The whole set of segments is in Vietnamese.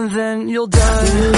and then you'll die.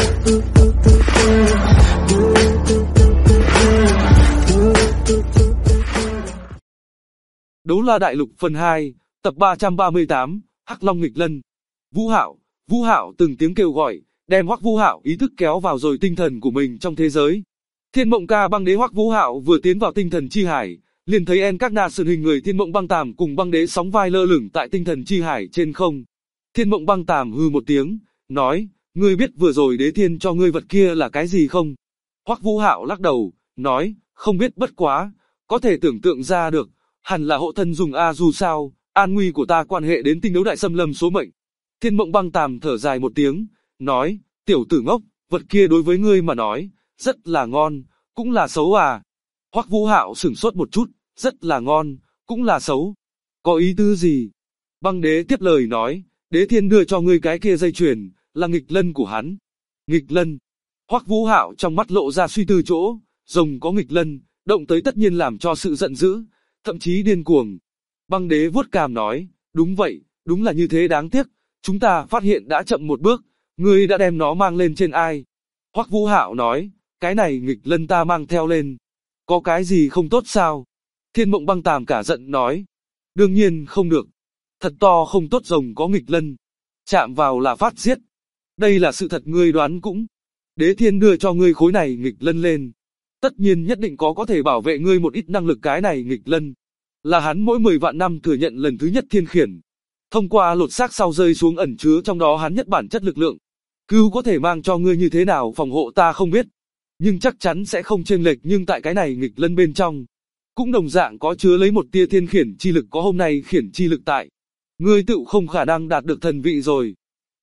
Đấu La Đại Lục phần 2, tập 338, Hắc Long nghịch lân. Vũ Hạo từng tiếng kêu gọi, đem Hoắc Vũ Hạo ý thức kéo vào rồi tinh thần của mình trong thế giới. Thiên Mộng Ca Băng Đế Hoắc Vũ Hạo vừa tiến vào tinh thần chi hải, liền thấy Encarna hình người Thiên Mộng Băng Tàm cùng Băng Đế sóng vai lơ lửng tại tinh thần chi hải trên không. Thiên Mộng Băng Tàm hừ một tiếng, nói, ngươi biết vừa rồi Đế Thiên cho ngươi vật kia là cái gì không? Hoắc Vũ Hạo lắc đầu, nói, không biết, bất quá, có thể tưởng tượng ra được, hẳn là hộ thân dùng a, dù sao, an nguy của ta quan hệ đến tinh đấu đại xâm lâm số mệnh. Thiên Mộng Băng Tàm thở dài một tiếng, nói, tiểu tử ngốc, vật kia đối với ngươi mà nói, rất là ngon, cũng là xấu à? Hoắc Vũ Hạo sửng sốt một chút, rất là ngon, cũng là xấu. Có ý tứ gì? Băng Đế tiếp lời nói, Đế Thiên đưa cho ngươi cái kia dây chuyền, là nghịch lân của hắn. Nghịch lân? Hoắc Vũ Hạo trong mắt lộ ra suy tư chỗ, rồng có nghịch lân, động tới tất nhiên làm cho sự giận dữ, thậm chí điên cuồng. Băng Đế vuốt cằm nói, đúng vậy, đúng là như thế, đáng tiếc, chúng ta phát hiện đã chậm một bước, ngươi đã đem nó mang lên trên ai? Hoắc Vũ Hạo nói, cái này nghịch lân ta mang theo lên, có cái gì không tốt sao? Thiên Mộng Băng Tàm cả giận nói, đương nhiên không được, thật to không tốt, rồng có nghịch lân, chạm vào là phát giết. Đây là sự thật, ngươi đoán cũng. Đế Thiên đưa cho ngươi khối này nghịch lân lên, tất nhiên nhất định có thể bảo vệ ngươi một ít năng lực. Cái này nghịch lân là hắn mỗi 10 vạn năm thừa nhận lần thứ nhất thiên khiển, thông qua lột xác sau rơi xuống ẩn chứa trong đó hắn nhất bản chất lực lượng. Cứu có thể mang cho ngươi như thế nào phòng hộ ta không biết, nhưng chắc chắn sẽ không chênh lệch. Nhưng tại cái này nghịch lân bên trong, cũng đồng dạng có chứa lấy một tia thiên khiển chi lực, có hôm nay khiển chi lực tại, ngươi tự không khả năng đạt được thần vị rồi.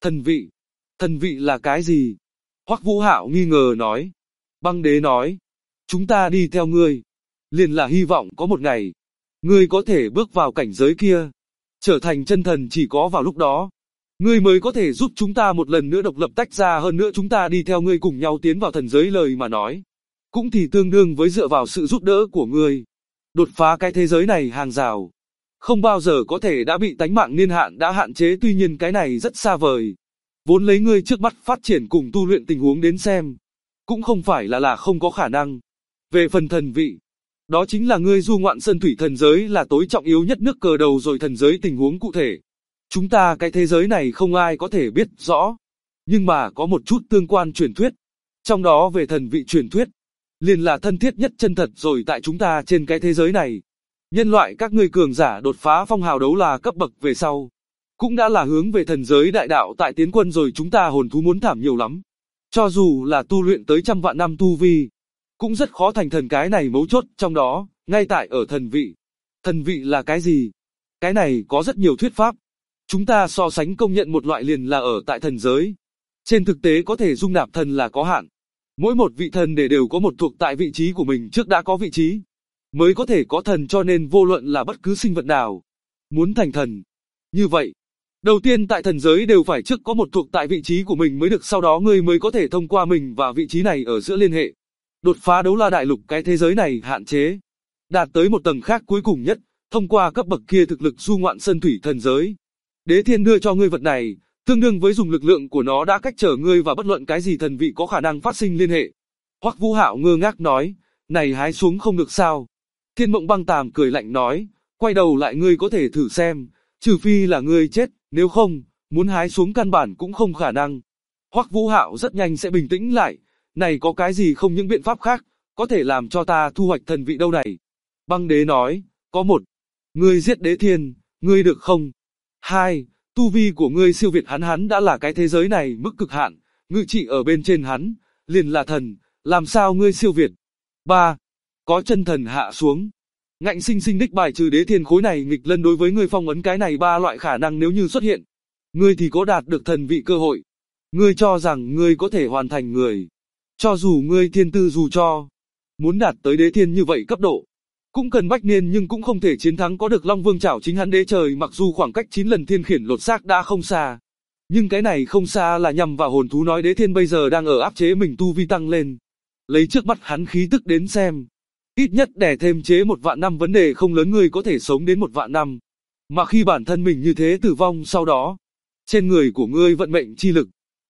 Thần vị là cái gì? Hoắc Vũ Hạo nghi ngờ nói. Băng Đế nói, chúng ta đi theo ngươi, liền là hy vọng có một ngày, ngươi có thể bước vào cảnh giới kia, trở thành chân thần. Chỉ có vào lúc đó, ngươi mới có thể giúp chúng ta một lần nữa độc lập tách ra. Hơn nữa chúng ta đi theo ngươi cùng nhau tiến vào thần giới, lời mà nói, cũng thì tương đương với dựa vào sự giúp đỡ của ngươi, đột phá cái thế giới này hàng rào, không bao giờ có thể đã bị tánh mạng niên hạn đã hạn chế. Tuy nhiên cái này rất xa vời, vốn lấy ngươi trước mắt phát triển cùng tu luyện tình huống đến xem, cũng không phải là không có khả năng. Về phần thần vị, đó chính là ngươi du ngoạn sơn thủy thần giới là tối trọng yếu nhất nước cờ đầu rồi. Thần giới tình huống cụ thể, chúng ta cái thế giới này không ai có thể biết rõ, nhưng mà có một chút tương quan truyền thuyết, trong đó về thần vị truyền thuyết, liền là thân thiết nhất chân thật rồi. Tại chúng ta trên cái thế giới này, nhân loại các ngươi cường giả đột phá phong hào đấu là cấp bậc về sau, cũng đã là hướng về thần giới đại đạo tại tiến quân rồi. Chúng ta hồn thú muốn thảm nhiều lắm, cho dù là tu luyện tới trăm vạn năm tu vi, cũng rất khó thành thần. Cái này mấu chốt trong đó, ngay tại ở thần vị. Thần vị là cái gì? Cái này có rất nhiều thuyết pháp. Chúng ta so sánh công nhận một loại liền là ở tại thần giới. Trên thực tế có thể dung nạp thần là có hạn. Mỗi một vị thần đều có một thuộc tại vị trí của mình, trước đã có vị trí, mới có thể có thần. Cho nên vô luận là bất cứ sinh vật nào, muốn thành thần, như vậy, đầu tiên tại thần giới đều phải trước có một thuộc tại vị trí của mình mới được. Sau đó ngươi mới có thể thông qua mình và vị trí này ở giữa liên hệ, đột phá đấu la đại lục cái thế giới này hạn chế, đạt tới một tầng khác cuối cùng nhất, thông qua cấp bậc kia thực lực du ngoạn sơn thủy thần giới. Đế Thiên đưa cho ngươi vật này, tương đương với dùng lực lượng của nó đã cách trở ngươi và bất luận cái gì thần vị có khả năng phát sinh liên hệ. Hoắc Vũ Hạo ngơ ngác nói, này hái xuống không được sao? Thiên Mộng Băng Tàm cười lạnh nói, quay đầu lại ngươi có thể thử xem, trừ phi là ngươi chết, nếu không, muốn hái xuống căn bản cũng không khả năng. Hoắc Vũ Hạo rất nhanh sẽ bình tĩnh lại, này có cái gì không những biện pháp khác, có thể làm cho ta thu hoạch thần vị đâu này? Băng Đế nói, có một, ngươi giết Đế Thiên, ngươi được không? 2. Tu vi của ngươi siêu việt hắn, hắn đã là cái thế giới này mức cực hạn, ngự trị ở bên trên hắn, liền là thần, làm sao ngươi siêu việt? 3. Có chân thần hạ xuống, ngạnh sinh sinh đích bài trừ Đế Thiên khối này nghịch lân. Đối với ngươi phong ấn cái này 3 loại khả năng nếu như xuất hiện, ngươi thì có đạt được thần vị cơ hội. Ngươi cho rằng ngươi có thể hoàn thành người, cho dù ngươi thiên tư dù cho muốn đạt tới Đế Thiên như vậy cấp độ, cũng cần bách niên nhưng cũng không thể chiến thắng có được Long Vương Trảo chính hắn Đế Trời. Mặc dù khoảng cách 9 lần thiên khiển lột xác đã không xa, nhưng cái này không xa là nhằm vào hồn thú. Nói Đế Thiên bây giờ đang ở áp chế mình tu vi tăng lên, lấy trước mắt hắn khí tức đến xem, ít nhất đè thêm chế 1 vạn năm vấn đề không lớn. Ngươi có thể sống đến 1 vạn năm, mà khi bản thân mình như thế tử vong sau đó, trên người của ngươi vận mệnh chi lực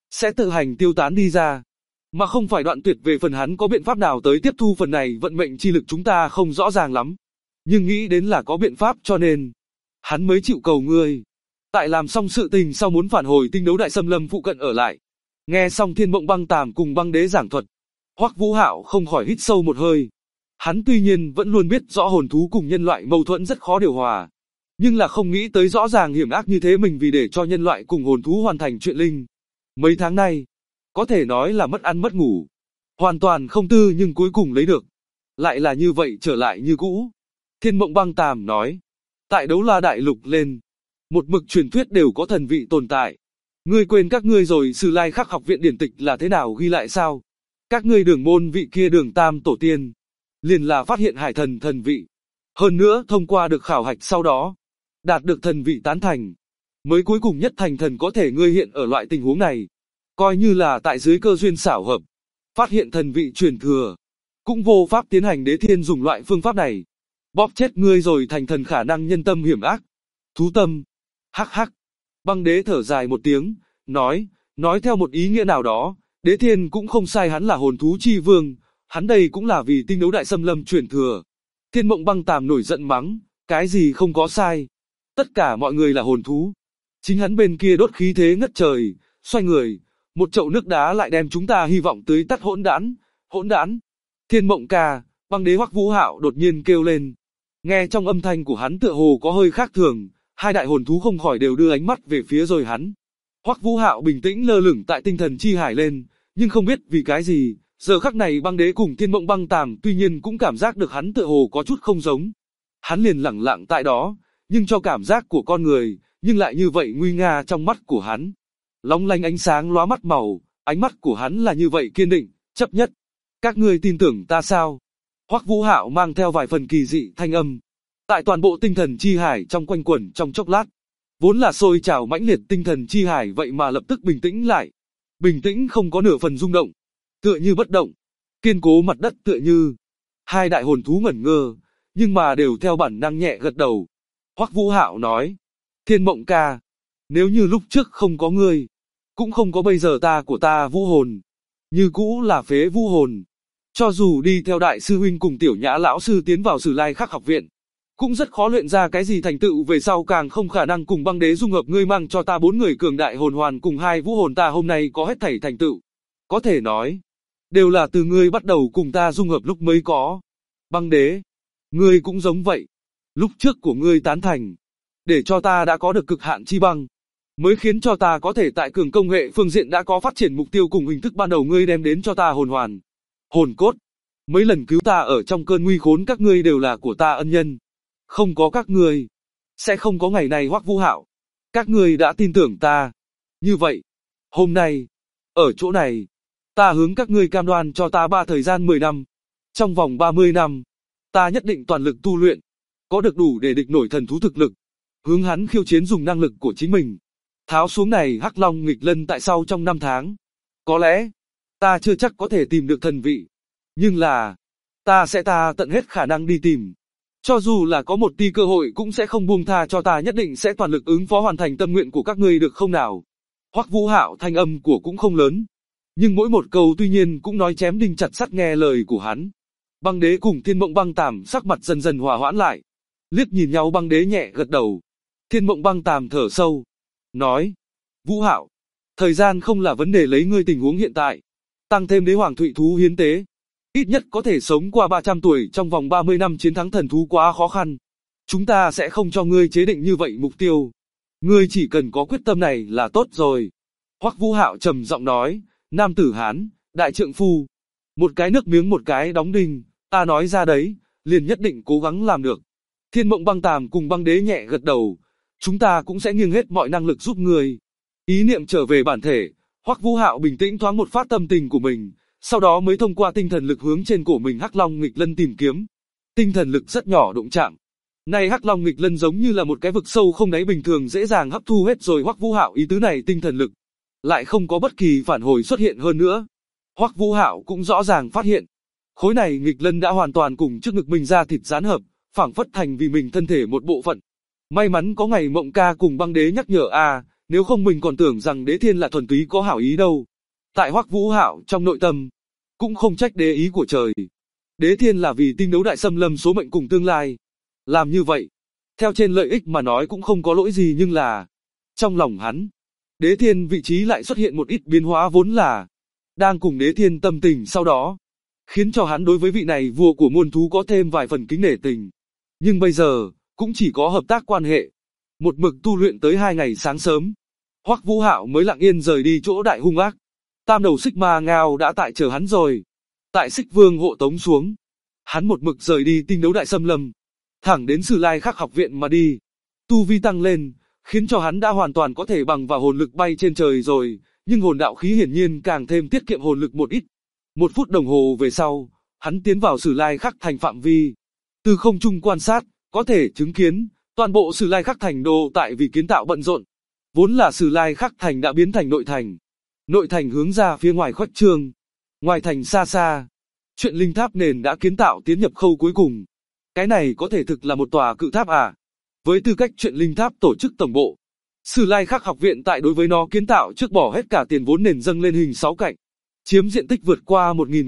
sẽ tự hành tiêu tán đi ra, mà không phải đoạn tuyệt. Về phần hắn có biện pháp nào tới tiếp thu phần này vận mệnh chi lực chúng ta không rõ ràng lắm, nhưng nghĩ đến là có biện pháp cho nên hắn mới chịu cầu ngươi. Tại làm xong sự tình sau muốn phản hồi tinh đấu đại xâm lâm phụ cận ở lại. Nghe xong Thiên Mộng Băng Tàm cùng Băng Đế giảng thuật, Hoắc Vũ Hạo không khỏi hít sâu một hơi. Hắn tuy nhiên vẫn luôn biết rõ hồn thú cùng nhân loại mâu thuẫn rất khó điều hòa, nhưng là không nghĩ tới rõ ràng hiểm ác như thế mình vì để cho nhân loại cùng hồn thú hoàn thành chuyện linh. Mấy tháng nay, có thể nói là mất ăn mất ngủ, hoàn toàn không tư nhưng cuối cùng lấy được. Lại là như vậy trở lại như cũ. Thiên Mộng Băng Tàm nói, tại Đấu La Đại Lục lên, một mực truyền thuyết đều có thần vị tồn tại. Ngươi quên các ngươi rồi Sử Lai Khắc học viện điển tịch là thế nào ghi lại sao? Các ngươi Đường môn vị kia Đường Tam tổ tiên, liền là phát hiện hải thần thần vị. Hơn nữa thông qua được khảo hạch sau đó, đạt được thần vị tán thành, mới cuối cùng nhất thành thần. Có thể ngươi hiện ở loại tình huống này, coi như là tại dưới cơ duyên xảo hợp, phát hiện thần vị truyền thừa, cũng vô pháp tiến hành đế thiên dùng loại phương pháp này. Bóp chết ngươi rồi thành thần khả năng nhân tâm hiểm ác. Thú tâm. Hắc hắc. Băng Đế thở dài một tiếng, nói theo một ý nghĩa nào đó, đế thiên cũng không sai, hắn là hồn thú chi vương, hắn đây cũng là vì tinh đấu đại xâm lâm truyền thừa. Thiên Mộng Băng Tàm nổi giận mắng, cái gì không có sai, tất cả mọi người là hồn thú. Chính hắn bên kia đốt khí thế ngất trời, xoay người, một chậu nước đá lại đem chúng ta hy vọng tưới tắt. Hỗn đản. Thiên Mộng ca, Băng Đế Hoắc Vũ Hạo đột nhiên kêu lên. Nghe trong âm thanh của hắn tựa hồ có hơi khác thường, hai đại hồn thú không khỏi đều đưa ánh mắt về phía rồi hắn. Hoắc Vũ Hạo bình tĩnh lơ lửng tại tinh thần chi hải lên, nhưng không biết vì cái gì, giờ khắc này Băng Đế cùng Thiên Mộng Băng Tàm tuy nhiên cũng cảm giác được hắn tựa hồ có chút không giống. Hắn liền lẳng lặng tại đó, nhưng cho cảm giác của con người, nhưng lại như vậy nguy nga trong mắt của hắn. Long lanh ánh sáng lóa mắt màu, ánh mắt của hắn là như vậy kiên định, chấp nhất. Các ngươi tin tưởng ta sao? Hoắc Vũ Hạo mang theo vài phần kỳ dị thanh âm, tại toàn bộ tinh thần chi hải trong quanh quẩn trong chốc lát. Vốn là sôi trào mãnh liệt tinh thần chi hải vậy mà lập tức bình tĩnh lại. Bình tĩnh không có nửa phần rung động, tựa như bất động, kiên cố mặt đất tựa như. Hai đại hồn thú ngẩn ngơ, nhưng mà đều theo bản năng nhẹ gật đầu. Hoắc Vũ Hạo nói, Thiên Mộng ca, nếu như lúc trước không có ngươi, cũng không có bây giờ ta của ta vũ hồn, như cũ là phế vũ hồn. Cho dù đi theo đại sư huynh cùng Tiểu Nhã lão sư tiến vào Sử Lai Khắc học viện, cũng rất khó luyện ra cái gì thành tựu, về sau càng không khả năng cùng Băng Đế dung hợp. Ngươi mang cho ta 4 người cường đại hồn hoàn cùng 2 vũ hồn, ta hôm nay có hết thảy thành tựu, có thể nói đều là từ ngươi bắt đầu cùng ta dung hợp lúc mới có. Băng Đế, ngươi cũng giống vậy, lúc trước của ngươi tán thành, để cho ta đã có được cực hạn chi băng, mới khiến cho ta có thể tại cường công nghệ phương diện đã có phát triển mục tiêu cùng hình thức ban đầu. Ngươi đem đến cho ta hồn hoàn, hồn cốt, mấy lần cứu ta ở trong cơn nguy khốn, các ngươi đều là của ta ân nhân. Không có các ngươi, sẽ không có ngày này. Hoắc Vũ Hạo, các ngươi đã tin tưởng ta. Như vậy, hôm nay, ở chỗ này, ta hướng các ngươi cam đoan cho ta thời gian 10 năm. Trong vòng 30 năm, ta nhất định toàn lực tu luyện, có được đủ để địch nổi thần thú thực lực, hướng hắn khiêu chiến dùng năng lực của chính mình, tháo xuống này Hắc Long nghịch lân. Tại sau trong 5 tháng, có lẽ, ta chưa chắc có thể tìm được thần vị, nhưng là, ta tận hết khả năng đi tìm. Cho dù là có một tí cơ hội cũng sẽ không buông tha cho, ta nhất định sẽ toàn lực ứng phó hoàn thành tâm nguyện của các ngươi, được không nào? Hoắc Vũ Hạo thanh âm của cũng không lớn, nhưng mỗi một câu tuy nhiên cũng nói chém đinh chặt sắt. Nghe lời của hắn, Băng Đế cùng Thiên Mộng Băng Tàm sắc mặt dần dần hòa hoãn lại, liếc nhìn nhau. Băng Đế nhẹ gật đầu, Thiên Mộng Băng Tàm thở sâu, nói, Vũ Hạo, thời gian không là vấn đề, lấy ngươi tình huống hiện tại, tăng thêm đế hoàng thụy thú hiến tế, ít nhất có thể sống qua 300 tuổi, trong vòng 30 năm chiến thắng thần thú quá khó khăn. Chúng ta sẽ không cho ngươi chế định như vậy mục tiêu. Ngươi chỉ cần có quyết tâm này là tốt rồi. Hoắc Vũ Hạo trầm giọng nói, nam tử Hán, đại trượng phu. Một cái nước miếng một cái đóng đinh, ta nói ra đấy, liền nhất định cố gắng làm được. Thiên Mộng Băng Tàm cùng Băng Đế nhẹ gật đầu, chúng ta cũng sẽ nghiêng hết mọi năng lực giúp ngươi. Ý niệm trở về bản thể, Hoắc Vũ Hạo bình tĩnh thoáng một phát tâm tình của mình. Sau đó mới thông qua tinh thần lực hướng trên cổ mình Hắc Long nghịch lân tìm kiếm. Tinh thần lực rất nhỏ đụng chạm. Này Hắc Long nghịch lân giống như là một cái vực sâu không đáy bình thường, dễ dàng hấp thu hết rồi Hoắc Vũ Hạo ý tứ này. Tinh thần lực lại không có bất kỳ phản hồi xuất hiện. Hơn nữa, Hoắc Vũ Hạo cũng rõ ràng phát hiện, khối này nghịch lân đã hoàn toàn cùng trước ngực mình ra thịt dán hợp, phảng phất thành vì mình thân thể một bộ phận. May mắn có ngày Mộng ca cùng Băng Đế nhắc nhở Nếu không mình còn tưởng rằng Đế Thiên là thuần túy có hảo ý đâu. Tại Hoắc Vũ Hạo trong nội tâm, cũng không trách đế ý của trời. Đế Thiên là vì tinh đấu đại xâm lâm số mệnh cùng tương lai. Làm như vậy, theo trên lợi ích mà nói cũng không có lỗi gì, nhưng là trong lòng hắn, Đế Thiên vị trí lại xuất hiện một ít biến hóa, vốn là đang cùng Đế Thiên tâm tình sau đó, khiến cho hắn đối với vị này vua của muôn thú có thêm vài phần kính nể tình. Nhưng bây giờ, cũng chỉ có hợp tác quan hệ. Một mực tu luyện tới 2 ngày sáng sớm, Hoắc Vũ Hạo mới lặng yên rời đi chỗ đại hung ác. Tam đầu xích ma ngao đã tại chờ hắn rồi. Tại Xích Vương hộ tống xuống, hắn một mực rời đi tinh đấu đại xâm lâm, thẳng đến Sử Lai Khắc học viện mà đi. Tu vi tăng lên, khiến cho hắn đã hoàn toàn có thể bằng vào hồn lực bay trên trời rồi, nhưng hồn đạo khí hiển nhiên càng thêm tiết kiệm hồn lực một ít. 1 phút đồng hồ về sau, hắn tiến vào Sử Lai Khắc thành phạm vi. Từ không trung quan sát, có thể chứng kiến, toàn bộ Sử Lai Khắc thành đô tại vì kiến tạo bận rộn. Vốn là Sử Lai Khắc thành đã biến thành nội thành. Nội thành hướng ra phía ngoài khuếch trương. Ngoài thành xa xa, chuyện linh tháp nền đã kiến tạo tiến nhập khâu cuối cùng. Cái này có thể thực là một tòa cự tháp à? Với tư cách chuyện linh tháp tổ chức tổng bộ, Sử Lai Khắc học viện tại đối với nó kiến tạo trước bỏ hết cả tiền vốn nền dâng lên hình 6 cạnh, chiếm diện tích vượt qua 1000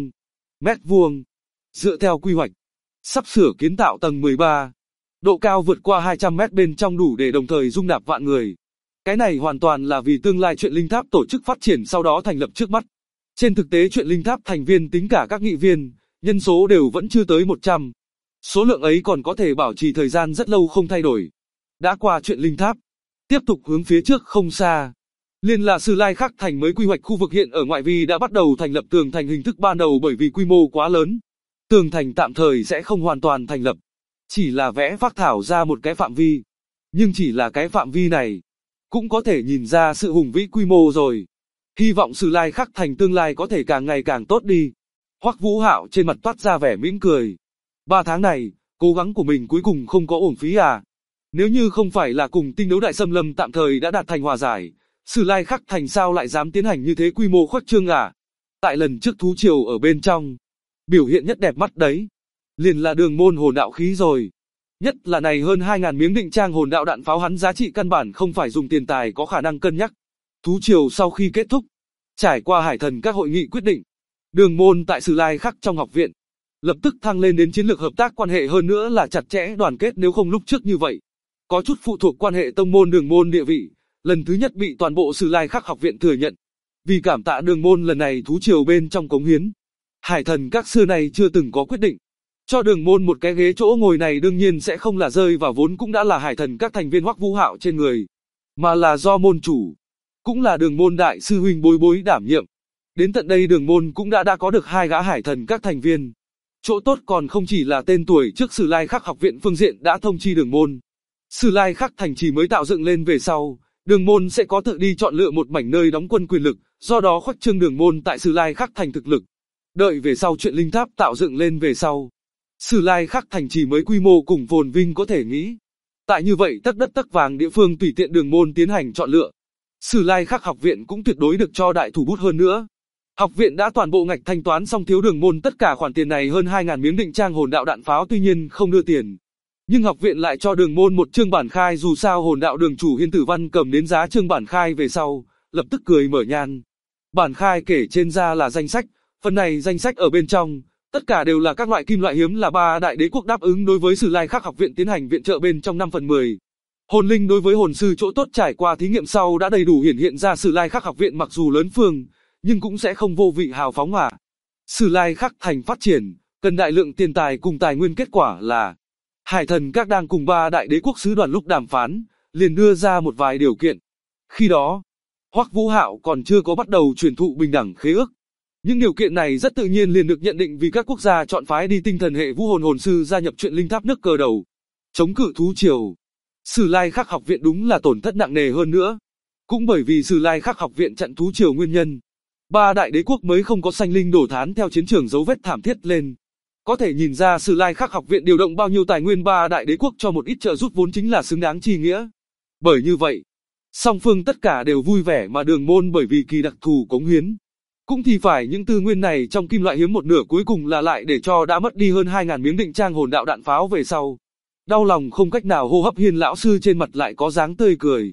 mét vuông. Dựa theo quy hoạch, sắp sửa kiến tạo tầng 13, độ cao vượt qua 200 mét, bên trong đủ để đồng thời dung nạp vạn người. Cái này hoàn toàn là vì tương lai chuyện linh tháp tổ chức phát triển sau đó thành lập trước mắt. Trên thực tế chuyện linh tháp thành viên tính cả các nghị viên, nhân số đều vẫn chưa tới 100. Số lượng ấy còn có thể bảo trì thời gian rất lâu không thay đổi. Đã qua chuyện linh tháp, tiếp tục hướng phía trước không xa, liền là Sử Lai Khắc thành mới quy hoạch khu vực. Hiện ở ngoại vi đã bắt đầu thành lập tường thành hình thức ban đầu, bởi vì quy mô quá lớn. Tường thành tạm thời sẽ không hoàn toàn thành lập, chỉ là vẽ phác thảo ra một cái phạm vi. Nhưng chỉ là cái phạm vi này, cũng có thể nhìn ra sự hùng vĩ quy mô rồi. Hy vọng Sử Lai Khắc thành tương lai có thể càng ngày càng tốt đi. Hoắc Vũ Hạo trên mặt toát ra vẻ mỉm cười. 3 tháng này, cố gắng của mình cuối cùng không có uổng phí à. Nếu như không phải là cùng tinh đấu đại xâm lâm tạm thời đã đạt thành hòa giải, Sử Lai Khắc thành sao lại dám tiến hành như thế quy mô khuếch trương à. Tại lần trước thú triều ở bên trong, biểu hiện nhất đẹp mắt đấy, liền là đường môn hồn đạo khí rồi. Nhất là này hơn 2000 miếng định trang hồn đạo đạn pháo, hắn giá trị căn bản không phải dùng tiền tài có khả năng cân nhắc. Thú triều sau khi kết thúc, trải qua hải thần các hội nghị quyết định, đường môn tại Sử Lai Khắc trong học viện lập tức thăng lên đến chiến lược hợp tác quan hệ, hơn nữa là chặt chẽ đoàn kết. Nếu không lúc trước như vậy, có chút phụ thuộc quan hệ tông môn đường môn địa vị, lần thứ nhất bị toàn bộ Sử Lai Khắc học viện thừa nhận. Vì cảm tạ đường môn lần này thú triều bên trong cống hiến, hải thần các xưa này chưa từng có quyết định cho đường môn một cái ghế chỗ ngồi này, đương nhiên sẽ không là rơi vào vốn cũng đã là hải thần các thành viên Hoắc Vũ Hạo trên người, mà là do môn chủ, cũng là đường môn đại sư huynh Bối Bối đảm nhiệm. Đến tận đây đường môn cũng đã có được 2 gã hải thần các thành viên. Chỗ tốt còn không chỉ là tên tuổi, trước Sử Lai Khắc học viện phương diện đã thông chi đường môn. Sử Lai Khắc thành chỉ mới tạo dựng lên về sau, đường môn sẽ có tự đi chọn lựa một mảnh nơi đóng quân quyền lực, do đó khuếch trương đường môn tại Sử Lai Khắc thành thực lực. Đợi về sau chuyện linh tháp tạo dựng lên về sau, Sử Lai Khắc thành chỉ mới quy mô cùng phồn vinh có thể nghĩ. Tại như vậy tấc đất tấc vàng địa phương tùy tiện đường môn tiến hành chọn lựa, Sử Lai Khắc học viện cũng tuyệt đối được cho đại thủ bút. hơn nữa, học viện đã toàn bộ ngạch thanh toán xong thiếu đường môn tất cả khoản tiền này hơn 2000 miếng định trang hồn đạo đạn pháo. Tuy nhiên không đưa tiền, nhưng học viện lại cho đường môn một chương bản khai. Dù sao hồn đạo đường chủ Hiên Tử Văn cầm đến giá chương bản khai về sau, lập tức cười mở nhan. Bản khai kể trên ra là danh sách, phần này danh sách ở bên trong, tất cả đều là các loại kim loại hiếm là 3 đại đế quốc đáp ứng đối với Sử Lai Khắc học viện tiến hành viện trợ bên trong 5/10. Hồn linh đối với hồn sư chỗ tốt trải qua thí nghiệm sau đã đầy đủ hiển hiện ra. Sử Lai Khắc học viện mặc dù lớn phương, nhưng cũng sẽ không vô vị hào phóng à. Sử Lai Khắc thành phát triển, cần đại lượng tiền tài cùng tài nguyên. Kết quả là, hải thần các đang cùng 3 đại đế quốc sứ đoàn lúc đàm phán, liền đưa ra một vài điều kiện. Khi đó, Hoắc Vũ Hạo còn chưa có bắt đầu truyền thụ bình đẳng khế ước. Những điều kiện này rất tự nhiên liền được nhận định vì các quốc gia chọn phái đi tinh thần hệ vũ hồn hồn sư gia nhập chuyện linh tháp nước cờ đầu, chống cự thú triều. Sử Lai Khắc học viện đúng là tổn thất nặng nề, hơn nữa cũng bởi vì Sử Lai Khắc học viện chặn thú triều nguyên nhân, 3 đại đế quốc mới không có sanh linh đổ thán theo chiến trường dấu vết thảm thiết lên. Có thể nhìn ra Sử Lai Khắc học viện điều động bao nhiêu tài nguyên, 3 đại đế quốc cho một ít trợ giúp vốn chính là xứng đáng chi nghĩa. Bởi như vậy, song phương tất cả đều vui vẻ, mà đường môn bởi vì kỳ đặc thù cống hiến, cũng thì phải những tư nguyên này trong kim loại hiếm một nửa cuối cùng là lại để cho đã mất đi hơn 2000 miếng định trang hồn đạo đạn pháo về sau. Đau lòng không cách nào hô hấp, Hiên lão sư trên mặt lại có dáng tươi cười.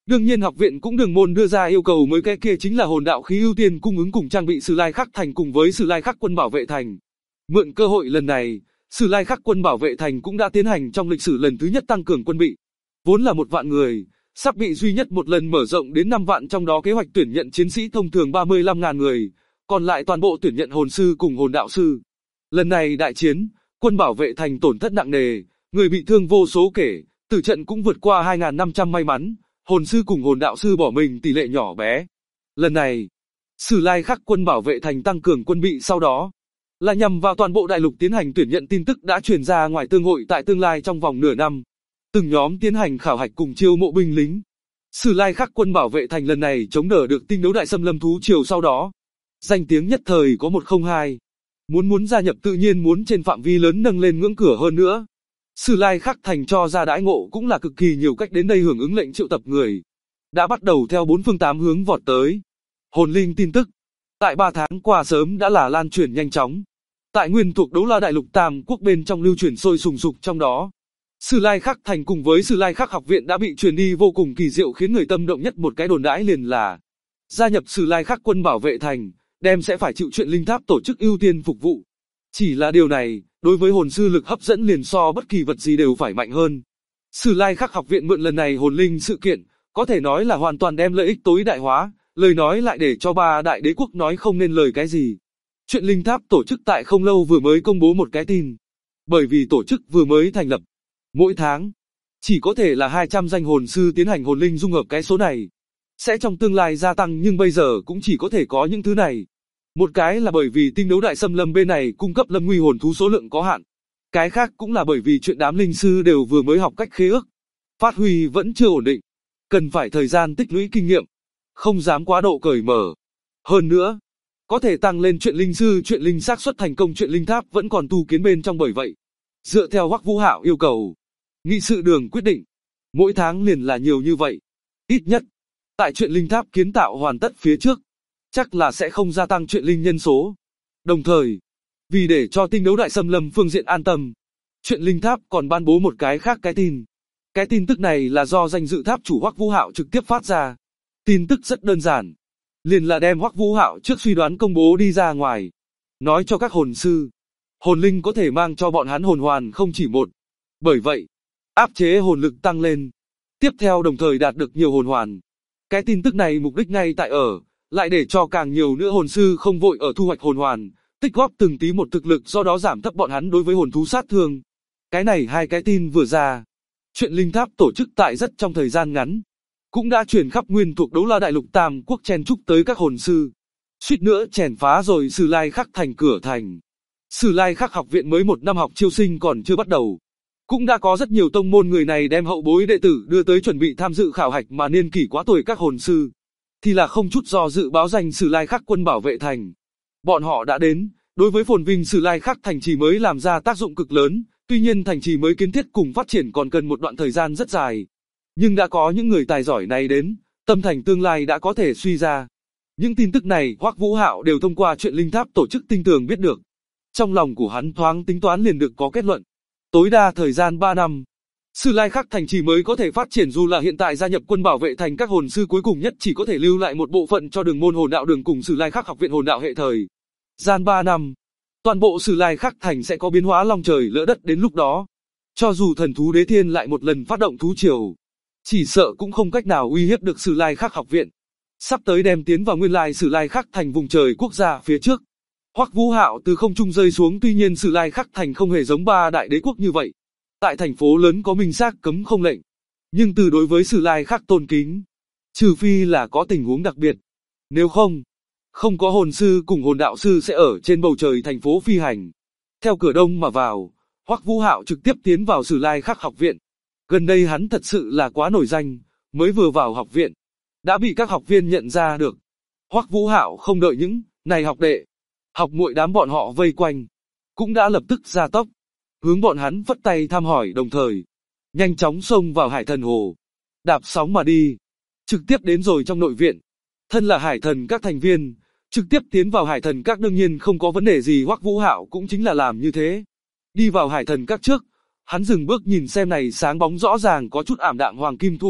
Đương nhiên học viện cũng đường môn đưa ra yêu cầu mới, cái kia chính là hồn đạo khí ưu tiên cung ứng cùng trang bị Sử Lai Khắc Thành cùng với Sử Lai Khắc quân bảo vệ thành. Mượn cơ hội lần này, Sử Lai Khắc quân bảo vệ thành cũng đã tiến hành trong lịch sử lần thứ nhất tăng cường quân bị. Vốn là 1 vạn người, sắp bị duy nhất một lần mở rộng đến 5 vạn, trong đó kế hoạch tuyển nhận chiến sĩ thông thường 35.000 người, còn lại toàn bộ tuyển nhận hồn sư cùng hồn đạo sư. Lần này đại chiến, quân bảo vệ thành tổn thất nặng nề, người bị thương vô số kể, tử trận cũng vượt qua 2.500 may mắn, hồn sư cùng hồn đạo sư bỏ mình tỷ lệ nhỏ bé. Lần này, Sử Lai Khắc quân bảo vệ thành tăng cường quân bị sau đó, là nhằm vào toàn bộ đại lục tiến hành tuyển nhận. Tin tức đã truyền ra ngoài tương hội tại tương lai trong vòng nửa năm. Từng nhóm tiến hành khảo hạch cùng chiêu mộ binh lính. Sử Lai Khắc quân bảo vệ thành lần này chống đỡ được tinh đấu đại xâm lâm thú triều sau đó. Danh tiếng nhất thời có 102. Muốn gia nhập tự nhiên muốn trên phạm vi lớn nâng lên ngưỡng cửa hơn nữa. Sử Lai Khắc thành cho ra đãi ngộ cũng là cực kỳ nhiều cách đến đây hưởng ứng lệnh triệu tập người. Đã bắt đầu theo 4 phương 8 hướng vọt tới. Hồn linh tin tức. Tại 3 tháng qua sớm đã là lan truyền nhanh chóng. Tại nguyên thuộc Đấu La Đại Lục Tam Quốc bên trong lưu truyền sôi sùng sục, trong đó Sử Lai Khắc thành cùng với Sử Lai Khắc học viện đã bị truyền đi vô cùng kỳ diệu, khiến người tâm động nhất một cái đồn đãi liền là gia nhập Sử Lai Khắc quân bảo vệ thành, đem sẽ phải chịu chuyện linh tháp tổ chức ưu tiên phục vụ. Chỉ là điều này, đối với hồn sư lực hấp dẫn liền so bất kỳ vật gì đều phải mạnh hơn. Sử Lai Khắc học viện mượn lần này hồn linh sự kiện, có thể nói là hoàn toàn đem lợi ích tối đại hóa, lời nói lại để cho 3 đại đế quốc nói không nên lời cái gì. Chuyện linh tháp tổ chức tại không lâu vừa mới công bố một cái tin. Bởi vì tổ chức vừa mới thành lập, mỗi tháng chỉ có thể là 200 danh hồn sư tiến hành hồn linh dung hợp, cái số này sẽ trong tương lai gia tăng, nhưng bây giờ cũng chỉ có thể có những thứ này. Một cái là bởi vì tinh đấu đại xâm lâm bên này cung cấp lâm nguy hồn thú số lượng có hạn. Cái khác cũng là bởi vì chuyện đám linh sư đều vừa mới học cách khế ước, phát huy vẫn chưa ổn định, cần phải thời gian tích lũy kinh nghiệm, không dám quá độ cởi mở. Hơn nữa, có thể tăng lên chuyện linh sư, chuyện linh xác suất thành công chuyện linh tháp vẫn còn tu kiến bên trong. Bởi vậy, dựa theo Hoắc Vũ Hạo yêu cầu, nghị sự đường quyết định, mỗi tháng liền là nhiều như vậy. Ít nhất, tại chuyện linh tháp kiến tạo hoàn tất phía trước, chắc là sẽ không gia tăng chuyện linh nhân số. Đồng thời, vì để cho tinh đấu đại xâm lâm phương diện an tâm, chuyện linh tháp còn ban bố một cái khác cái tin. Cái tin tức này là do danh dự tháp chủ Hoắc Vũ Hạo trực tiếp phát ra. Tin tức rất đơn giản, liền là đem Hoắc Vũ Hạo trước suy đoán công bố đi ra ngoài, nói cho các hồn sư, hồn linh có thể mang cho bọn hắn hồn hoàn không chỉ một. Bởi vậy, áp chế hồn lực tăng lên, tiếp theo đồng thời đạt được nhiều hồn hoàn. Cái tin tức này mục đích ngay tại lại để cho càng nhiều nữa hồn sư không vội ở thu hoạch hồn hoàn, tích góp từng tí một thực lực, do đó giảm thấp bọn hắn đối với hồn thú sát thương. Cái này hai cái tin vừa ra, chuyện linh tháp tổ chức tại rất trong thời gian ngắn, cũng đã truyền khắp nguyên thuộc Đấu La Đại Lục Tam Quốc, chen chúc tới các hồn sư. Suýt nữa chèn phá rồi Sử Lai Khắc thành cửa thành. Sử Lai Khắc học viện mới 1 năm học chiêu sinh còn chưa bắt đầu, cũng đã có rất nhiều tông môn người này đem hậu bối đệ tử đưa tới chuẩn bị tham dự khảo hạch, mà niên kỷ quá tuổi các hồn sư thì là không chút do dự báo danh Sử Lai Khắc quân bảo vệ thành. Bọn họ đã đến, đối với phồn vinh Sử Lai Khắc thành trì mới làm ra tác dụng cực lớn. Tuy nhiên thành trì mới kiến thiết cùng phát triển còn cần một đoạn thời gian rất dài, nhưng đã có những người tài giỏi này đến, tâm thành tương lai đã có thể suy ra. Những tin tức này Hoắc Vũ Hạo đều thông qua chuyện linh tháp tổ chức tinh tường biết được. Trong lòng của hắn thoáng tính toán liền được có kết luận. Tối đa thời gian 3 năm, Sử Lai Khắc thành trì mới có thể phát triển. Dù là hiện tại gia nhập quân bảo vệ thành, các hồn sư cuối cùng nhất chỉ có thể lưu lại một bộ phận cho đường môn hồn đạo đường cùng Sử Lai Khắc học viện hồn đạo hệ thời gian 3 năm. Toàn bộ Sử Lai Khắc thành sẽ có biến hóa long trời lỡ đất. Đến lúc đó, cho dù thần thú đế thiên lại một lần phát động thú triều, chỉ sợ cũng không cách nào uy hiếp được Sử Lai Khắc học viện. Sắp tới đem tiến vào nguyên lai Sử Lai Khắc thành vùng trời quốc gia phía trước. Hoắc Vũ Hạo từ không trung rơi xuống. Tuy nhiên Sử Lai Khắc thành không hề giống 3 đại đế quốc như vậy, tại thành phố lớn có minh xác cấm không lệnh, nhưng từ đối với Sử Lai Khắc tôn kính, trừ phi là có tình huống đặc biệt, nếu không, không có hồn sư cùng hồn đạo sư sẽ ở trên bầu trời thành phố phi hành. Theo cửa đông mà vào, Hoắc Vũ Hạo trực tiếp tiến vào Sử Lai Khắc học viện. Gần đây hắn thật sự là quá nổi danh, mới vừa vào học viện, đã bị các học viên nhận ra được. Hoắc Vũ Hạo không đợi những này học đệ, học muội đám bọn họ vây quanh, cũng đã lập tức gia tốc, hướng bọn hắn phất tay thăm hỏi, đồng thời nhanh chóng xông vào Hải Thần Hồ, đạp sóng mà đi, trực tiếp đến rồi trong nội viện. Thân là Hải Thần các thành viên, trực tiếp tiến vào Hải Thần các đương nhiên không có vấn đề gì. Hoắc Vũ Hạo cũng chính là làm như thế. Đi vào Hải Thần các trước, hắn dừng bước nhìn xem này sáng bóng rõ ràng có chút ảm đạm hoàng kim thụ.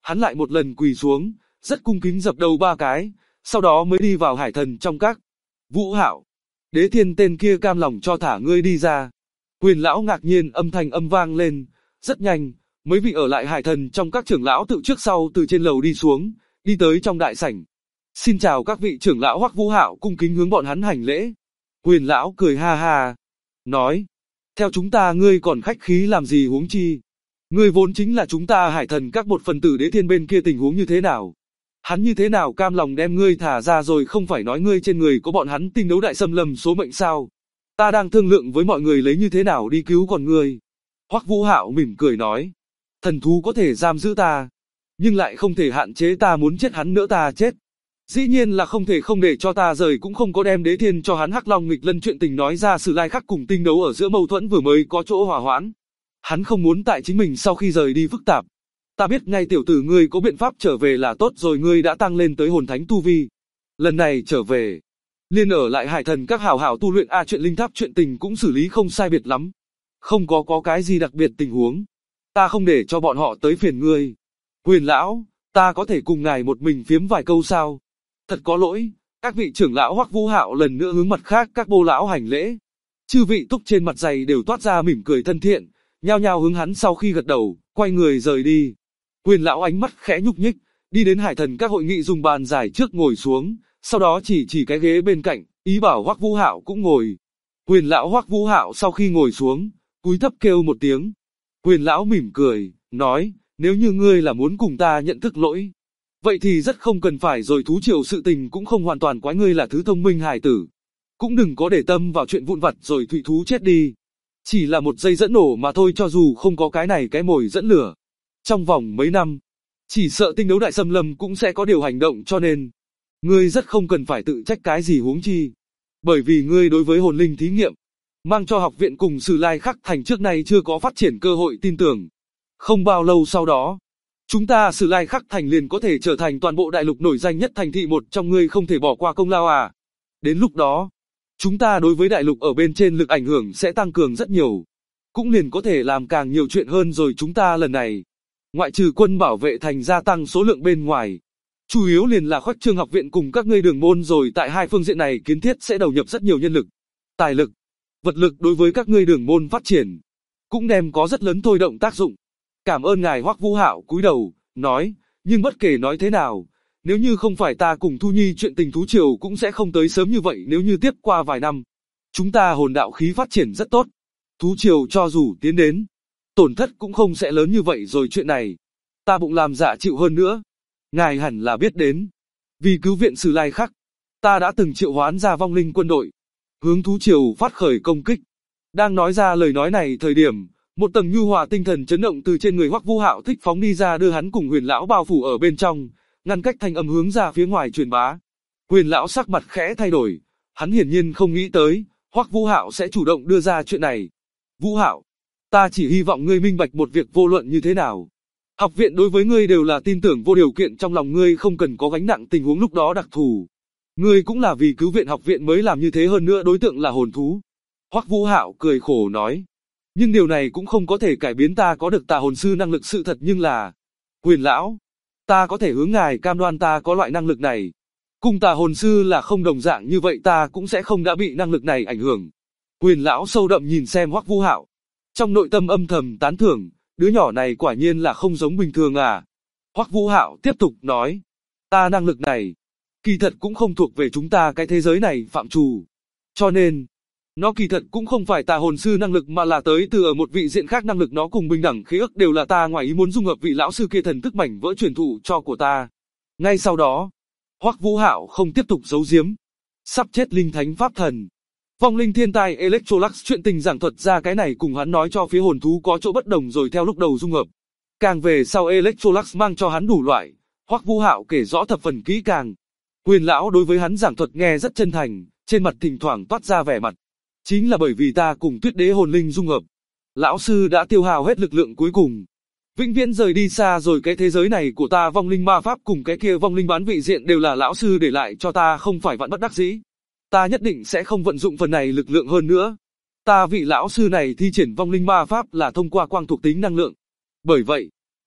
Hắn lại một lần quỳ xuống, rất cung kính dập đầu 3 cái, sau đó mới đi vào hải thần trong các. Vũ Hạo, Đế Thiên tên kia cam lòng cho thả ngươi đi ra. Quyền lão ngạc nhiên, âm thanh vang lên, rất nhanh, mấy vị ở lại hải thần trong các trưởng lão tự trước sau từ trên lầu đi xuống, đi tới trong đại sảnh. Xin chào các vị trưởng lão. Hoắc Vũ Hạo cung kính hướng bọn hắn hành lễ. Quyền lão cười ha ha, nói, theo chúng ta ngươi còn khách khí làm gì, huống chi. Ngươi vốn chính là chúng ta hải thần các một phần tử. Đế Thiên bên kia tình huống như thế nào? Hắn như thế nào cam lòng đem ngươi thả ra rồi, không phải nói ngươi trên người có bọn hắn tinh đấu đại xâm lâm số mệnh sao? Ta đang thương lượng với mọi người lấy như thế nào đi cứu còn ngươi. Hoắc Vũ Hạo mỉm cười nói, thần thú có thể giam giữ ta, nhưng lại không thể hạn chế ta muốn chết hắn nữa ta chết. Dĩ nhiên là không thể không để cho ta rời, cũng không có đem Đế Thiên cho hắn Hắc Long nghịch lân chuyện tình nói ra. Sử Lai Khắc cùng tinh đấu ở giữa mâu thuẫn vừa mới có chỗ hòa hoãn. Hắn không muốn tại chính mình sau khi rời đi phức tạp. Ta biết ngay tiểu tử ngươi có biện pháp trở về là tốt rồi, ngươi đã tăng lên tới hồn thánh tu vi. Lần này trở về, liên ở lại hải thần các hảo hảo tu luyện chuyện linh tháp chuyện tình cũng xử lý không sai biệt lắm. Không có cái gì đặc biệt tình huống. Ta không để cho bọn họ tới phiền ngươi. Quyền lão, ta có thể cùng ngài một mình phiếm vài câu sao? Thật có lỗi, các vị trưởng lão. Hoắc Vũ Hạo lần nữa hướng mặt khác các bô lão hành lễ. Chư vị túc trên mặt dày đều toát ra mỉm cười thân thiện, nhao nhao hướng hắn sau khi gật đầu, quay người rời đi. Quyền lão ánh mắt khẽ nhúc nhích, đi đến hải thần các hội nghị dùng bàn dài trước ngồi xuống, sau đó chỉ cái ghế bên cạnh, ý bảo Hoắc Vũ Hạo cũng ngồi. Quyền lão Hoắc Vũ Hạo sau khi ngồi xuống, cúi thấp kêu một tiếng. Quyền lão mỉm cười, nói, nếu như ngươi là muốn cùng ta nhận thức lỗi, vậy thì rất không cần phải rồi. Thú triều sự tình cũng không hoàn toàn quái ngươi là thứ thông minh hài tử. Cũng đừng có để tâm vào chuyện vụn vặt rồi thụy thú chết đi. Chỉ là một dây dẫn nổ mà thôi, cho dù không có cái này cái mồi dẫn lửa. Trong vòng mấy năm, chỉ sợ tinh đấu đại xâm lâm cũng sẽ có điều hành động, cho nên ngươi rất không cần phải tự trách cái gì, huống chi. Bởi vì ngươi đối với hồn linh thí nghiệm, mang cho học viện cùng Sử Lai Khắc thành trước nay chưa có phát triển cơ hội tin tưởng. Không bao lâu sau đó, chúng ta Sử Lai Khắc thành liền có thể trở thành toàn bộ đại lục nổi danh nhất thành thị một trong, ngươi không thể bỏ qua công lao à. Đến lúc đó, chúng ta đối với đại lục ở bên trên lực ảnh hưởng sẽ tăng cường rất nhiều. Cũng liền có thể làm càng nhiều chuyện hơn rồi. Chúng ta lần này, ngoại trừ quân bảo vệ thành gia tăng số lượng bên ngoài, chủ yếu liền là khoách trương học viện cùng các ngươi đường môn rồi. Tại hai phương diện này kiến thiết sẽ đầu nhập rất nhiều nhân lực, tài lực, vật lực đối với các ngươi đường môn phát triển, cũng đem có rất lớn thôi động tác dụng. Cảm ơn ngài. Hoắc Vũ Hạo cúi đầu, nói, nhưng bất kể nói thế nào, nếu như không phải ta cùng Thu Nhi chuyện tình, thú triều cũng sẽ không tới sớm như vậy. Nếu như tiếp qua vài năm, chúng ta hồn đạo khí phát triển rất tốt, thú triều cho dù tiến đến, tổn thất cũng không sẽ lớn như vậy rồi. Chuyện này, ta bụng làm dạ chịu hơn nữa. Ngài hẳn là biết đến, vì cứu viện Sử Lai Khắc, ta đã từng triệu hoán ra vong linh quân đội, hướng thú triều phát khởi công kích. Đang nói ra lời nói này thời điểm, một tầng nhu hòa tinh thần chấn động từ trên người Hoắc Vũ Hạo thích phóng đi ra, đưa hắn cùng Huyền lão bao phủ ở bên trong, ngăn cách thanh âm hướng ra phía ngoài truyền bá. Huyền lão sắc mặt khẽ thay đổi, hắn hiển nhiên không nghĩ tới Hoắc Vũ Hạo sẽ chủ động đưa ra chuyện này. Vũ Hạo, ta chỉ hy vọng ngươi minh bạch một việc, vô luận như thế nào, học viện đối với ngươi đều là tin tưởng vô điều kiện, trong lòng ngươi không cần có gánh nặng tình huống lúc đó đặc thù. Ngươi cũng là vì cứu viện học viện mới làm như thế, hơn nữa đối tượng là hồn thú. Hoắc Vũ Hạo cười khổ nói, nhưng điều này cũng không có thể cải biến ta có được tà hồn sư năng lực. Sự thật nhưng là, Huyền lão, ta có thể hướng ngài cam đoan ta có loại năng lực này. Cùng tà hồn sư là không đồng dạng, như vậy ta cũng sẽ không đã bị năng lực này ảnh hưởng. Huyền lão sâu đậm nhìn xem Hoắc Vũ Hạo, trong nội tâm âm thầm tán thưởng, đứa nhỏ này quả nhiên là không giống bình thường à. Hoắc Vũ Hạo tiếp tục nói, ta năng lực này, kỳ thật cũng không thuộc về chúng ta cái thế giới này phạm trù. Cho nên, nó kỳ thật cũng không phải tà hồn sư năng lực mà là tới từ ở một vị diện khác năng lực, nó cùng bình đẳng khế ước đều là ta ngoài ý muốn dung hợp vị lão sư kia thần thức mảnh vỡ truyền thụ cho của ta. Ngay sau đó, Hoắc Vũ Hạo không tiếp tục giấu giếm, sắp chết linh thánh pháp thần, vong linh thiên tai Electrolux chuyện tình giảng thuật ra, cái này cùng hắn nói cho phía hồn thú có chỗ bất đồng rồi. Theo lúc đầu dung hợp, càng về sau Electrolux mang cho hắn đủ loại, Hoắc Vũ Hạo kể rõ thập phần kỹ càng. Huyền lão đối với hắn giảng thuật nghe rất chân thành, trên mặt thỉnh thoảng toát ra vẻ mặt. Chính là bởi vì ta cùng Tuyết Đế hồn linh dung hợp, lão sư đã tiêu hao hết lực lượng cuối cùng, vĩnh viễn rời đi xa rồi. Cái thế giới này của ta vong linh ma pháp cùng cái kia vong linh bán vị diện đều là lão sư để lại cho ta, không phải vạn bất đắc dĩ. Ta nhất định sẽ không vận dụng phần này lực lượng hơn nữa. Ta vị lão sư này thi triển vong linh ma pháp là thông qua quang thuộc tính năng lượng. Bởi vậy,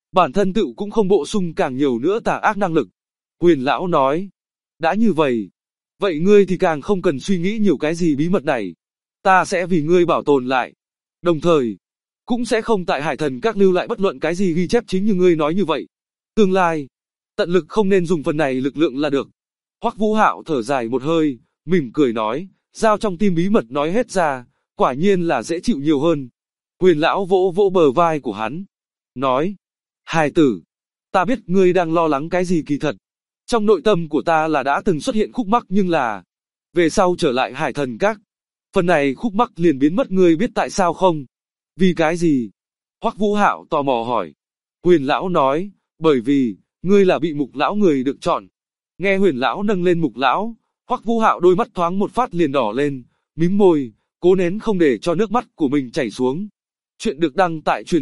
bản thân tự cũng không bổ sung càng nhiều nữa tà ác năng lực. Huyền lão nói, đã như vậy, vậy ngươi thì càng không cần suy nghĩ nhiều cái gì bí mật này. Ta sẽ vì ngươi bảo tồn lại. Đồng thời, cũng sẽ không tại Hải Thần Các lưu lại bất luận cái gì ghi chép chính như ngươi nói như vậy. Tương lai, tận lực không nên dùng phần này lực lượng là được. Hoắc Vũ Hạo thở dài một hơi, mỉm cười nói, giao trong tim bí mật nói hết ra, quả nhiên là dễ chịu nhiều hơn. Huyền lão vỗ vỗ bờ vai của hắn, nói, hài tử, ta biết ngươi đang lo lắng cái gì kỳ thật. Trong nội tâm của ta là đã từng xuất hiện khúc mắc nhưng là, về sau trở lại Hải Thần Các, phần này khúc mắc liền biến mất, ngươi biết tại sao không? Vì cái gì? Hoắc Vũ Hạo tò mò hỏi. Huyền lão nói, bởi vì, ngươi là bị Mục lão người được chọn. Nghe Huyền lão nâng lên Mục lão, Hoắc Vũ Hạo đôi mắt thoáng một phát liền đỏ lên, mím môi, cố nén không để cho nước mắt của mình chảy xuống. Chuyện được đăng tại truyền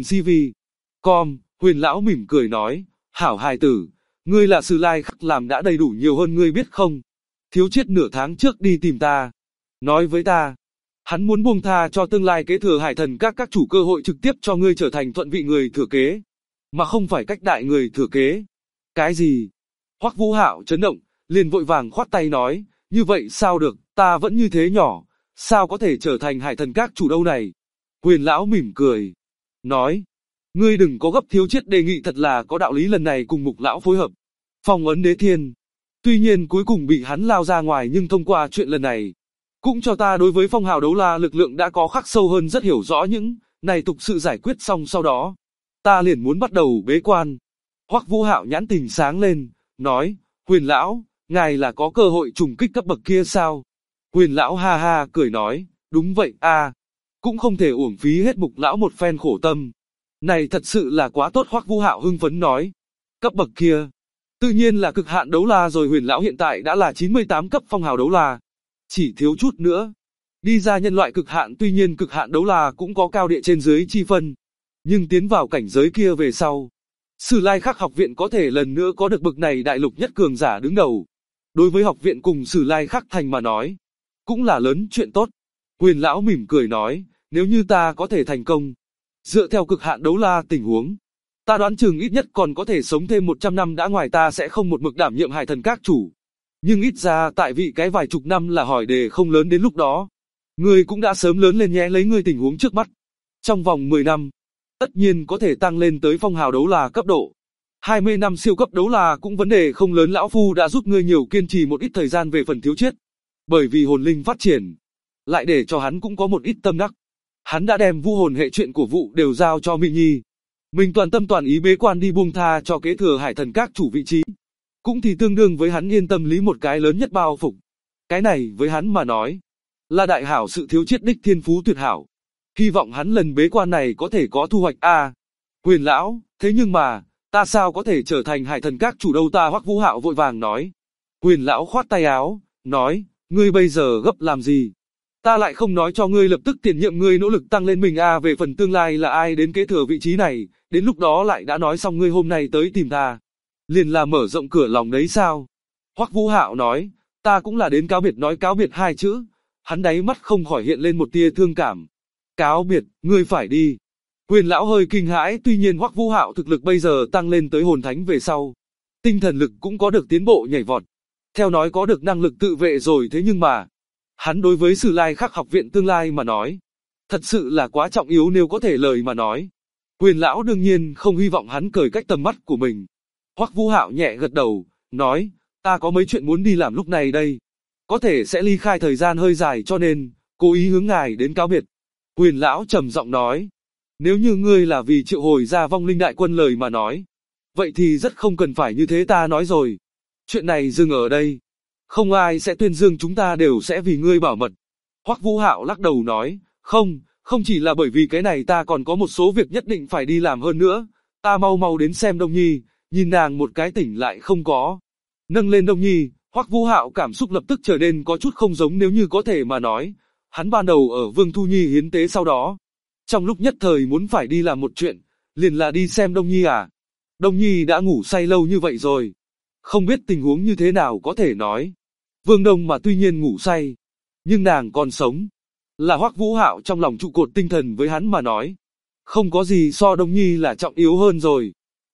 CV.com, Huyền lão mỉm cười nói, hảo hài tử, ngươi là Sử Lai Khắc làm đã đầy đủ nhiều hơn ngươi biết không? Thiếu Chiết nửa tháng trước đi tìm ta, nói với ta, hắn muốn buông tha cho tương lai kế thừa Hải Thần các chủ cơ hội trực tiếp cho ngươi trở thành thuận vị người thừa kế, mà không phải cách đại người thừa kế. Cái gì? Hoắc Vũ Hạo chấn động, liền vội vàng khoát tay nói, như vậy sao được, ta vẫn như thế nhỏ, sao có thể trở thành Hải Thần các chủ đâu này? Huyền lão mỉm cười, nói, ngươi đừng có gấp, Thiếu Chiết đề nghị thật là có đạo lý, lần này cùng Mục lão phối hợp, phong ấn Đế Thiên. Tuy nhiên cuối cùng bị hắn lao ra ngoài, nhưng thông qua chuyện lần này, cũng cho ta đối với phong hào đấu la lực lượng đã có khắc sâu hơn, rất hiểu rõ những này tục sự giải quyết xong sau đó, ta liền muốn bắt đầu bế quan. Hoắc Vũ Hạo nhãn tình sáng lên, nói, Huyền lão, ngài là có cơ hội trùng kích cấp bậc kia sao? Huyền lão ha ha cười nói, đúng vậy a, cũng không thể uổng phí hết Mục lão một phen khổ tâm. Này thật sự là quá tốt. Hoắc Vũ Hạo hưng phấn nói, cấp bậc kia, tự nhiên là cực hạn đấu la rồi. Huyền lão hiện tại đã là 98 cấp phong hào đấu la, chỉ thiếu chút nữa đi ra nhân loại cực hạn. Tuy nhiên cực hạn đấu la cũng có cao địa trên dưới chi phân, nhưng tiến vào cảnh giới kia về sau, Sử Lai Khắc học viện có thể lần nữa có được bậc này đại lục nhất cường giả đứng đầu. Đối với học viện cùng Sử Lai Khắc thành mà nói, cũng là lớn chuyện tốt. Huyền lão mỉm cười nói, nếu như ta có thể thành công, dựa theo cực hạn đấu la tình huống, ta đoán chừng ít nhất còn có thể sống thêm 100 năm. Đã ngoài ta sẽ không một mực đảm nhiệm Hải Thần các chủ, nhưng ít ra tại vị cái vài chục năm là hỏi đề không lớn. Đến lúc đó, ngươi cũng đã sớm lớn lên nhé. Lấy ngươi tình huống trước mắt, trong vòng 10 năm, tất nhiên có thể tăng lên tới phong hào đấu la cấp độ. 20 năm siêu cấp đấu la cũng vấn đề không lớn. Lão phu đã giúp ngươi nhiều kiên trì một ít thời gian về phần Thiếu Chiết, bởi vì hồn linh phát triển, lại để cho hắn cũng có một ít tâm đắc. Hắn đã đem vu hồn hệ chuyện của vụ đều giao cho Mỹ Nhi. Mình toàn tâm toàn ý bế quan đi buông tha cho kế thừa Hải Thần các chủ vị trí, cũng thì tương đương với hắn yên tâm lý một cái lớn nhất bao phục. Cái này với hắn mà nói, là đại hảo sự. Thiếu Chiết đích thiên phú tuyệt hảo, hy vọng hắn lần bế quan này có thể có thu hoạch a. Huyền lão, thế nhưng mà, ta sao có thể trở thành Hải Thần các chủ đâu ta? Hoắc Vũ Hạo vội vàng nói. Huyền lão khoát tay áo, nói, ngươi bây giờ gấp làm gì? Ta lại không nói cho ngươi lập tức tiền nhiệm, ngươi nỗ lực tăng lên mình a. Về phần tương lai là ai đến kế thừa vị trí này, đến lúc đó lại đã nói xong. Ngươi hôm nay tới tìm ta, liền là mở rộng cửa lòng đấy sao? Hoắc Vũ Hạo nói, ta cũng là đến cáo biệt. Nói cáo biệt hai chữ, hắn đáy mắt không khỏi hiện lên một tia thương cảm. Cáo biệt, ngươi phải đi. Huyền lão hơi kinh hãi. Tuy nhiên Hoắc Vũ Hạo thực lực bây giờ tăng lên tới hồn thánh về sau, tinh thần lực cũng có được tiến bộ nhảy vọt, theo nói có được năng lực tự vệ rồi. Thế nhưng mà, hắn đối với Sử Lai Khắc học viện tương lai mà nói, thật sự là quá trọng yếu. Nếu có thể lời mà nói, Huyền lão đương nhiên không hy vọng hắn cởi cách tầm mắt của mình. Hoắc Vũ Hạo nhẹ gật đầu, nói, ta có mấy chuyện muốn đi làm lúc này đây, có thể sẽ ly khai thời gian hơi dài, cho nên cố ý hướng ngài đến cáo biệt. Huyền lão trầm giọng nói, nếu như ngươi là vì triệu hồi ra vong linh đại quân lời mà nói, vậy thì rất không cần phải như thế. Ta nói rồi, chuyện này dừng ở đây, không ai sẽ tuyên dương, chúng ta đều sẽ vì ngươi bảo mật. Hoắc Vũ Hạo lắc đầu nói, không chỉ là bởi vì cái này, ta còn có một số việc nhất định phải đi làm hơn nữa. Ta mau đến xem Đông Nhi, nhìn nàng một cái tỉnh lại không có. Nâng lên Đông Nhi, Hoắc Vũ Hạo cảm xúc lập tức trở nên có chút không giống. Nếu như có thể mà nói, hắn ban đầu ở Vương Thu Nhi hiến tế sau đó, trong lúc nhất thời muốn phải đi làm một chuyện, liền là đi xem Đông Nhi à. Đông Nhi đã ngủ say lâu như vậy rồi, không biết tình huống như thế nào. Có thể nói, Vương Đông mà tuy nhiên ngủ say, nhưng nàng còn sống, là Hoắc Vũ Hạo trong lòng trụ cột tinh thần. Với hắn mà nói, không có gì so Đông Nhi là trọng yếu hơn rồi.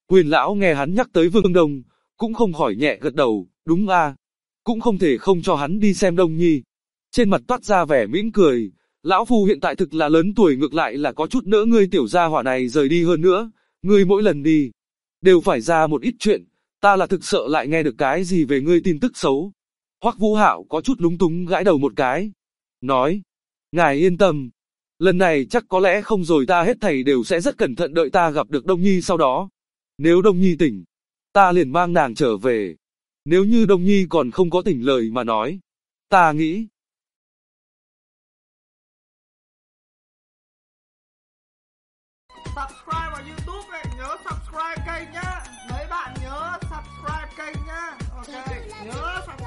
Quyền lão nghe hắn nhắc tới Vương Đông, cũng không khỏi nhẹ gật đầu, đúng a, cũng không thể không cho hắn đi xem Đông Nhi. Trên mặt toát ra vẻ mỉm cười, lão phu hiện tại thực là lớn tuổi, ngược lại là có chút nỡ ngươi tiểu gia hỏa này rời đi, hơn nữa, ngươi mỗi lần đi, đều phải ra một ít chuyện, ta là thực sợ lại nghe được cái gì về ngươi tin tức xấu. Hoắc Vũ Hạo có chút lúng túng gãi đầu một cái, nói, ngài yên tâm, lần này chắc có lẽ không rồi, ta hết thảy đều sẽ rất cẩn thận, đợi ta gặp được Đông Nhi sau đó. Nếu Đông Nhi tỉnh, ta liền mang nàng trở về. Nếu như Đông Nhi còn không có tỉnh lời mà nói, ta nghĩ. Subscribe vào YouTube này, nhớ subscribe kênh nhá. Mấy bạn nhớ subscribe kênh nhá. Ok, nhớ subscribe.